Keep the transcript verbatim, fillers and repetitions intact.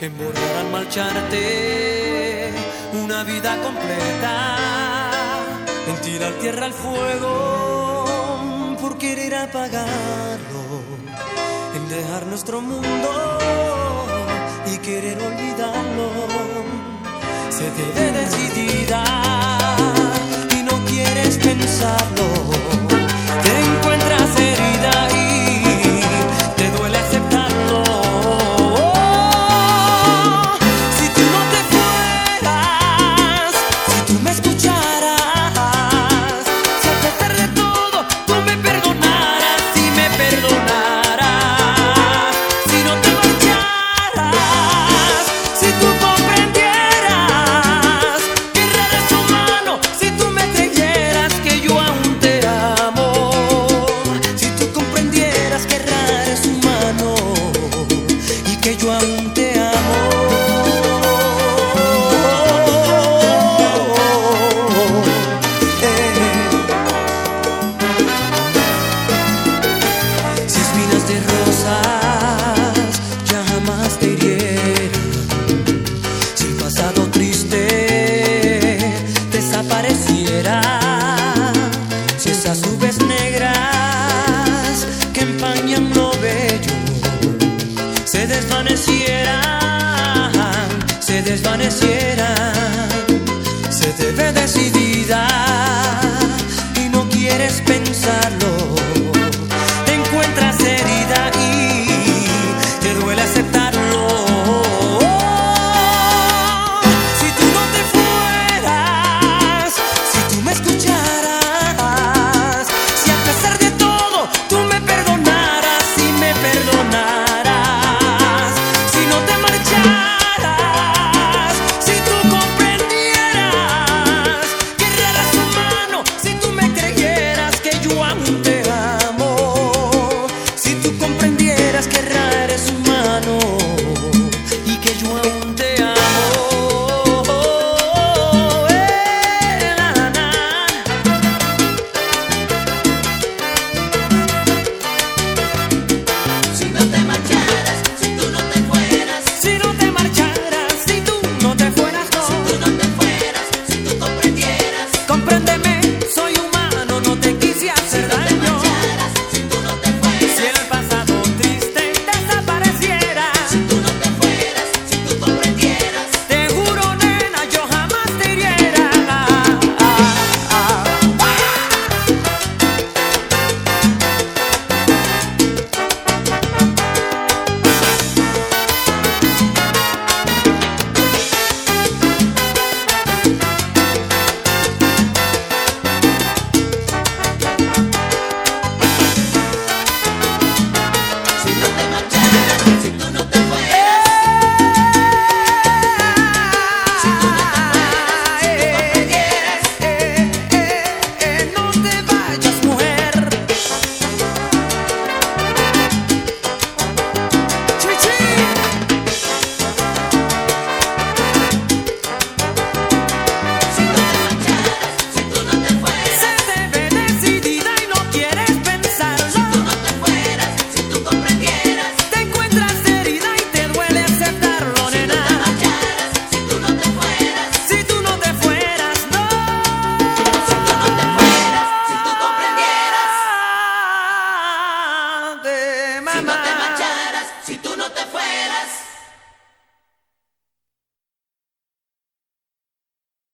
en borrar al marcharte una vida completa, en tirar tierra al fuego por querer apagarlo, en dejar nuestro mundo y querer olvidarlo. Se te ve decidida y no quieres pensarlo. Te encuentras herida y te duele aceptarlo. Si tú no te fueras, si tú me escucharas, si a pesar de todo tú me perdonaras, si me perdonaras, si no te marcharas, si tú comprendieras que rara es tu mano, si tú me creyeras que yo aún te amo, si tú comprendieras que rara es tu mano y que yo aún te amo. Si espinas de rosas ya jamás te hirieran, si el pasado triste desapareciera, si esas nubes negras que empañan lo bello se desvanecieran, se desvanecieran. Se te ve decidida y no quieres pensarlo. Te encuentras herida y te duele aceptarlo. Si tú no te fueras, si tú me escucharas, si a pesar de todo tú me perdonaras, si me perdonaras, si no te marcharas, si tú comprendieras que rara es tu mano, si tú me creyeras que yo aún te amo, si tú comprendieras que rara es tu mano y que yo aún te amo. Eh, na, na. Si no te marcharas, si tú no te fueras, Si no te marcharas, si tú no te fueras, si tú no. no te fueras, si tú comprendieras, Compréndeme, soy humano, no te quise hacer si no te daño. marcharas, si tú no te Si fueras, el pasado triste desapareciera, si tú no te fueras, si tú comprendieras, te juro, nena, yo jamás te hiriera. Ah, ah, ah. si no te marcharas, si tú no te fueras, si tú no te fueras, si tú comprendieras, Eh, eh, eh, no te vayas, mujer. Chichi. si no te marcharas, si tú no te fueras, Se te ve decidida y no quieres pensarlo. si tú no te fueras, si tú comprendieras, Te encuentras herida y te duele aceptarlo, si no nena. te marcharas, si tú no te fueras, Si tú no te fueras, no. si tú no te fueras, si tú comprendieras, De si no mamá. te marcharas, si tú no te fueras.